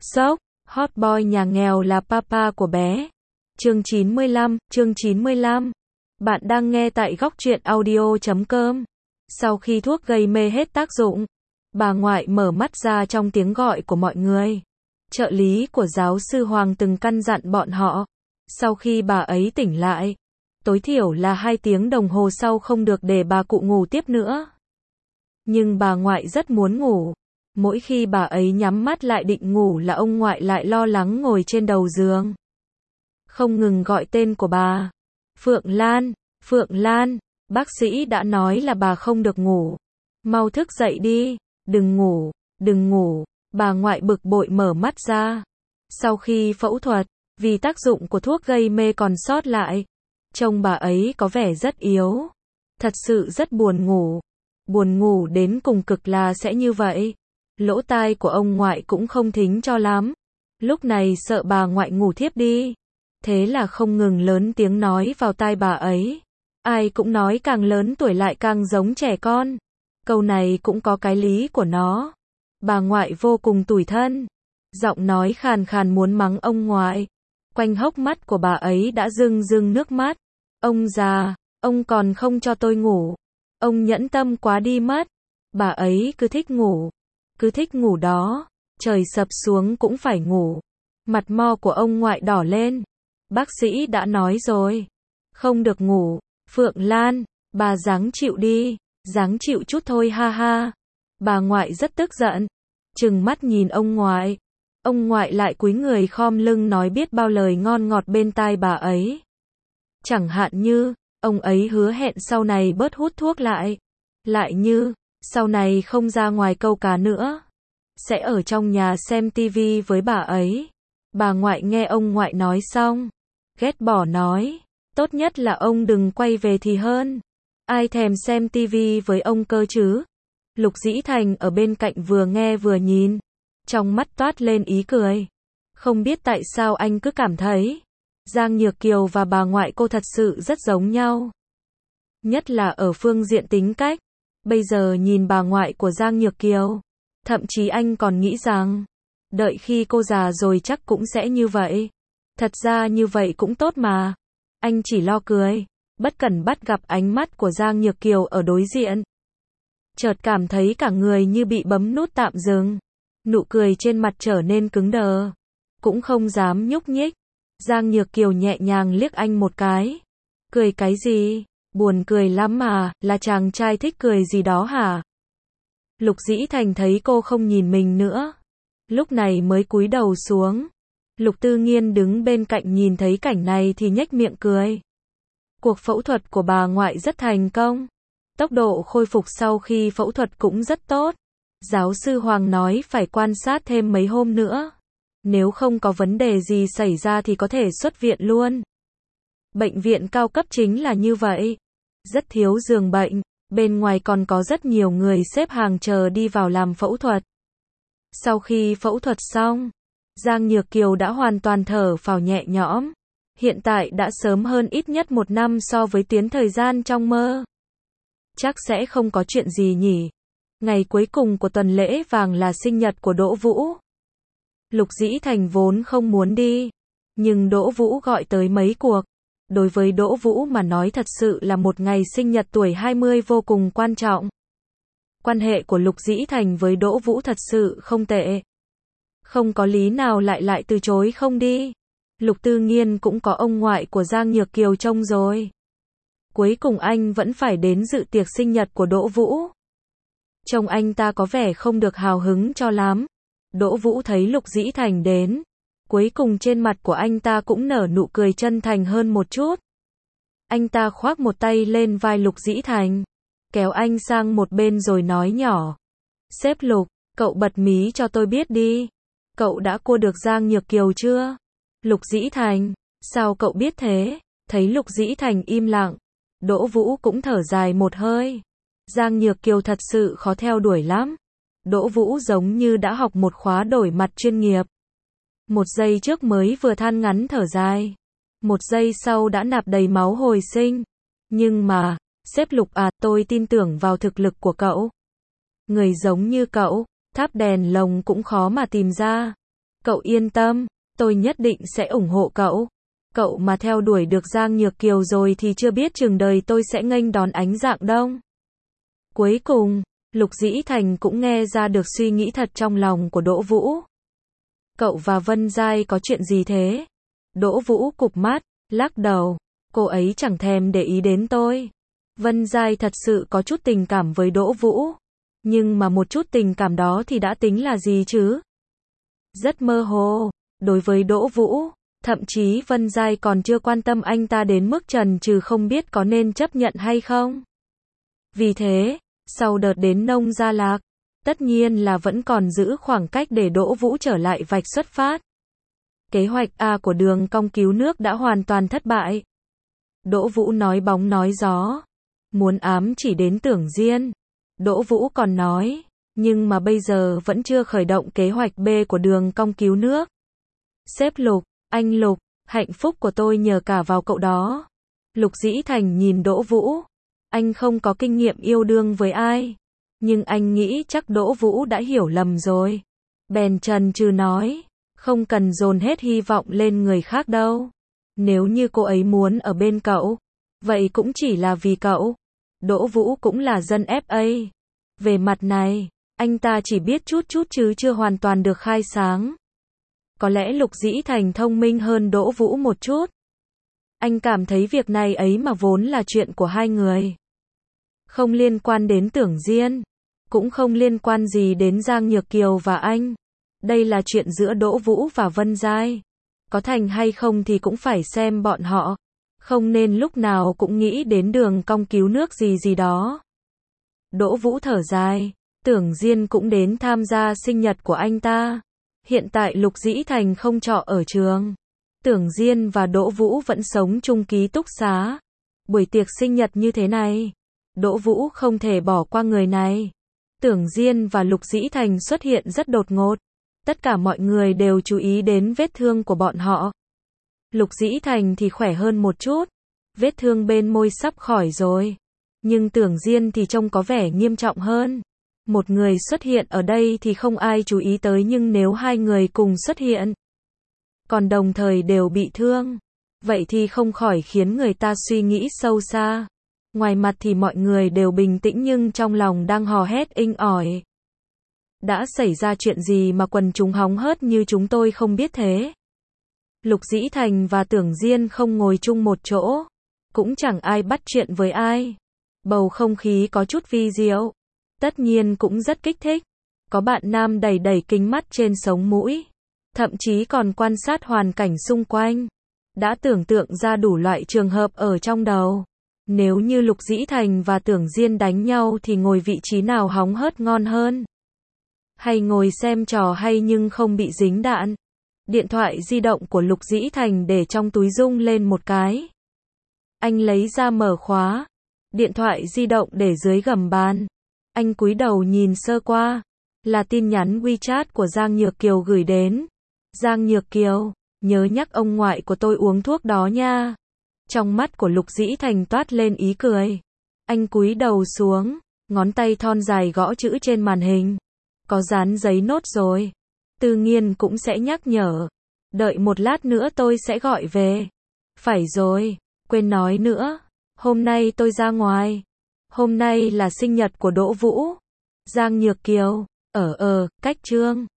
Sốc, hot boy nhà nghèo là papa của bé. Chương 95. Bạn đang nghe tại góc truyện audio.com. Sau khi thuốc gây mê hết tác dụng, bà ngoại mở mắt ra trong tiếng gọi của mọi người. Trợ lý của giáo sư Hoàng từng căn dặn bọn họ, sau khi bà ấy tỉnh lại, tối thiểu là 2 tiếng đồng hồ sau không được để bà cụ ngủ tiếp nữa. Nhưng bà ngoại rất muốn ngủ. Mỗi khi bà ấy nhắm mắt lại định ngủ là ông ngoại lại lo lắng ngồi trên đầu giường, không ngừng gọi tên của bà. Phượng Lan, bác sĩ đã nói là bà không được ngủ. Mau thức dậy đi, đừng ngủ. Bà ngoại bực bội mở mắt ra. Sau khi phẫu thuật, vì tác dụng của thuốc gây mê còn sót lại, trông bà ấy có vẻ rất yếu. Thật sự rất buồn ngủ. Buồn ngủ đến cùng cực là sẽ như vậy. Lỗ tai của ông ngoại cũng không thính cho lắm. Lúc này sợ bà ngoại ngủ thiếp đi, thế là không ngừng lớn tiếng nói vào tai bà ấy. Ai cũng nói càng lớn tuổi lại càng giống trẻ con. Câu này cũng có cái lý của nó. Bà ngoại vô cùng tủi thân. Giọng nói khàn khàn muốn mắng ông ngoại. Quanh hốc mắt của bà ấy đã rưng nước mắt. Ông già, ông còn không cho tôi ngủ. Ông nhẫn tâm quá đi mất. Bà ấy cứ thích ngủ đó. Trời sập xuống cũng phải ngủ. Mặt mo của ông ngoại đỏ lên. Bác sĩ đã nói rồi, không được ngủ. Phượng Lan, bà ráng chịu đi, ráng chịu chút thôi ha ha. Bà ngoại rất tức giận, trừng mắt nhìn ông ngoại. Ông ngoại lại cúi người khom lưng nói biết bao lời ngon ngọt bên tai bà ấy. Chẳng hạn như, ông ấy hứa hẹn sau này bớt hút thuốc lại. Lại như, sau này không ra ngoài câu cá nữa. Sẽ ở trong nhà xem tivi với bà ấy. Bà ngoại nghe ông ngoại nói xong, ghét bỏ nói, tốt nhất là ông đừng quay về thì hơn. Ai thèm xem tivi với ông cơ chứ? Lục Dĩ Thành ở bên cạnh vừa nghe vừa nhìn, trong mắt toát lên ý cười. Không biết tại sao anh cứ cảm thấy Giang Nhược Kiều và bà ngoại cô thật sự rất giống nhau. Nhất là ở phương diện tính cách. Bây giờ nhìn bà ngoại của Giang Nhược Kiều, thậm chí anh còn nghĩ rằng, đợi khi cô già rồi chắc cũng sẽ như vậy. Thật ra như vậy cũng tốt mà. Anh chỉ lo cười, bất cẩn bắt gặp ánh mắt của Giang Nhược Kiều ở đối diện. Chợt cảm thấy cả người như bị bấm nút tạm dừng. Nụ cười trên mặt trở nên cứng đờ. Cũng không dám nhúc nhích. Giang Nhược Kiều nhẹ nhàng liếc anh một cái. Cười cái gì? Buồn cười lắm mà, là chàng trai thích cười gì đó hả? Lục Dĩ Thành thấy cô không nhìn mình nữa. Lúc này mới cúi đầu xuống. Lục Tư Nghiên đứng bên cạnh nhìn thấy cảnh này thì nhếch miệng cười. Cuộc phẫu thuật của bà ngoại rất thành công. Tốc độ khôi phục sau khi phẫu thuật cũng rất tốt. Giáo sư Hoàng nói phải quan sát thêm mấy hôm nữa. Nếu không có vấn đề gì xảy ra thì có thể xuất viện luôn. Bệnh viện cao cấp chính là như vậy. Rất thiếu giường bệnh. Bên ngoài còn có rất nhiều người xếp hàng chờ đi vào làm phẫu thuật. Sau khi phẫu thuật xong, Giang Nhược Kiều đã hoàn toàn thở phào nhẹ nhõm. Hiện tại đã sớm hơn ít nhất 1 năm so với tuyến thời gian trong mơ. Chắc sẽ không có chuyện gì nhỉ. Ngày cuối cùng của tuần lễ vàng là sinh nhật của Đỗ Vũ. Lục Dĩ Thành vốn không muốn đi, nhưng Đỗ Vũ gọi tới mấy cuộc. Đối với Đỗ Vũ mà nói thật sự là một ngày sinh nhật tuổi 20 vô cùng quan trọng. Quan hệ của Lục Dĩ Thành với Đỗ Vũ thật sự không tệ. Không có lý nào lại từ chối không đi. Lục Tư Nghiên cũng có ông ngoại của Giang Nhược Kiều trông rồi. Cuối cùng anh vẫn phải đến dự tiệc sinh nhật của Đỗ Vũ. Trông anh ta có vẻ không được hào hứng cho lắm. Đỗ Vũ thấy Lục Dĩ Thành đến. Cuối cùng trên mặt của anh ta cũng nở nụ cười chân thành hơn một chút. Anh ta khoác một tay lên vai Lục Dĩ Thành, kéo anh sang một bên rồi nói nhỏ. Sếp Lục, cậu bật mí cho tôi biết đi. Cậu đã cua được Giang Nhược Kiều chưa? Lục Dĩ Thành, sao cậu biết thế? Thấy Lục Dĩ Thành im lặng, Đỗ Vũ cũng thở dài một hơi. Giang Nhược Kiều thật sự khó theo đuổi lắm. Đỗ Vũ giống như đã học một khóa đổi mặt chuyên nghiệp. Một giây trước mới vừa than ngắn thở dài. Một giây sau đã nạp đầy máu hồi sinh. Nhưng mà, sếp Lục à, tôi tin tưởng vào thực lực của cậu. Người giống như cậu, tháp đèn lồng cũng khó mà tìm ra. Cậu yên tâm, tôi nhất định sẽ ủng hộ cậu. Cậu mà theo đuổi được Giang Nhược Kiều rồi thì chưa biết chừng đời tôi sẽ nghênh đón ánh dạng đông. Cuối cùng, Lục Dĩ Thành cũng nghe ra được suy nghĩ thật trong lòng của Đỗ Vũ. Cậu và Vân Giai có chuyện gì thế? Đỗ Vũ cụp mắt, lắc đầu. Cô ấy chẳng thèm để ý đến tôi. Vân Giai thật sự có chút tình cảm với Đỗ Vũ. Nhưng mà một chút tình cảm đó thì đã tính là gì chứ? Rất mơ hồ. Đối với Đỗ Vũ, thậm chí Vân Giai còn chưa quan tâm anh ta đến mức chần chừ không biết có nên chấp nhận hay không. Vì thế, sau đợt đến Nông Gia Lạc, tất nhiên là vẫn còn giữ khoảng cách để Đỗ Vũ trở lại vạch xuất phát. Kế hoạch A của Đường Cong cứu nước đã hoàn toàn thất bại. Đỗ Vũ nói bóng nói gió, muốn ám chỉ đến Tưởng Diên. Đỗ Vũ còn nói, nhưng mà bây giờ vẫn chưa khởi động kế hoạch B của Đường Cong cứu nước. Sếp Lục, anh Lục, hạnh phúc của tôi nhờ cả vào cậu đó. Lục Dĩ Thành nhìn Đỗ Vũ. Anh không có kinh nghiệm yêu đương với ai. Nhưng anh nghĩ chắc Đỗ Vũ đã hiểu lầm rồi. Bèn chần chừ nói, không cần dồn hết hy vọng lên người khác đâu. Nếu như cô ấy muốn ở bên cậu, vậy cũng chỉ là vì cậu. Đỗ Vũ cũng là dân FA. Về mặt này, anh ta chỉ biết chút chút chứ chưa hoàn toàn được khai sáng. Có lẽ Lục Dĩ Thành thông minh hơn Đỗ Vũ một chút. Anh cảm thấy việc này ấy mà vốn là chuyện của hai người. Không liên quan đến Tưởng Diên. Cũng không liên quan gì đến Giang Nhược Kiều và anh. Đây là chuyện giữa Đỗ Vũ và Vân Giai. Có thành hay không thì cũng phải xem bọn họ. Không nên lúc nào cũng nghĩ đến Đường Cong cứu nước gì gì đó. Đỗ Vũ thở dài. Tưởng Diên cũng đến tham gia sinh nhật của anh ta. Hiện tại Lục Dĩ Thành không trọ ở trường. Tưởng Diên và Đỗ Vũ vẫn sống chung ký túc xá. Buổi tiệc sinh nhật như thế này, Đỗ Vũ không thể bỏ qua người này. Tưởng Diên và Lục Dĩ Thành xuất hiện rất đột ngột. Tất cả mọi người đều chú ý đến vết thương của bọn họ. Lục Dĩ Thành thì khỏe hơn một chút. Vết thương bên môi sắp khỏi rồi. Nhưng Tưởng Diên thì trông có vẻ nghiêm trọng hơn. Một người xuất hiện ở đây thì không ai chú ý tới, nhưng nếu hai người cùng xuất hiện, còn đồng thời đều bị thương, vậy thì không khỏi khiến người ta suy nghĩ sâu xa. Ngoài mặt thì mọi người đều bình tĩnh nhưng trong lòng đang hò hét inh ỏi. Đã xảy ra chuyện gì mà quần chúng hóng hớt như chúng tôi không biết thế? Lục Dĩ Thành và Tưởng Diên không ngồi chung một chỗ, cũng chẳng ai bắt chuyện với ai. Bầu không khí có chút vi diệu, tất nhiên cũng rất kích thích. Có bạn nam đẩy đẩy kính mắt trên sống mũi, thậm chí còn quan sát hoàn cảnh xung quanh, đã tưởng tượng ra đủ loại trường hợp ở trong đầu. Nếu như Lục Dĩ Thành và Tưởng Diên đánh nhau thì ngồi vị trí nào hóng hớt ngon hơn? Hay ngồi xem trò hay nhưng không bị dính đạn? Điện thoại di động của Lục Dĩ Thành để trong túi rung lên một cái. Anh lấy ra mở khóa. Điện thoại di động để dưới gầm bàn. Anh cúi đầu nhìn sơ qua. Là tin nhắn WeChat của Giang Nhược Kiều gửi đến. Giang Nhược Kiều, nhớ nhắc ông ngoại của tôi uống thuốc đó nha. Trong mắt của Lục Dĩ Thành toát lên ý cười. Anh cúi đầu xuống, ngón tay thon dài gõ chữ trên màn hình. Có dán giấy nốt rồi. Tự nhiên cũng sẽ nhắc nhở. Đợi một lát nữa tôi sẽ gọi về. Phải rồi, quên nói nữa. Hôm nay tôi ra ngoài. Hôm nay là sinh nhật của Đỗ Vũ. Giang Nhược Kiều, cách Trương.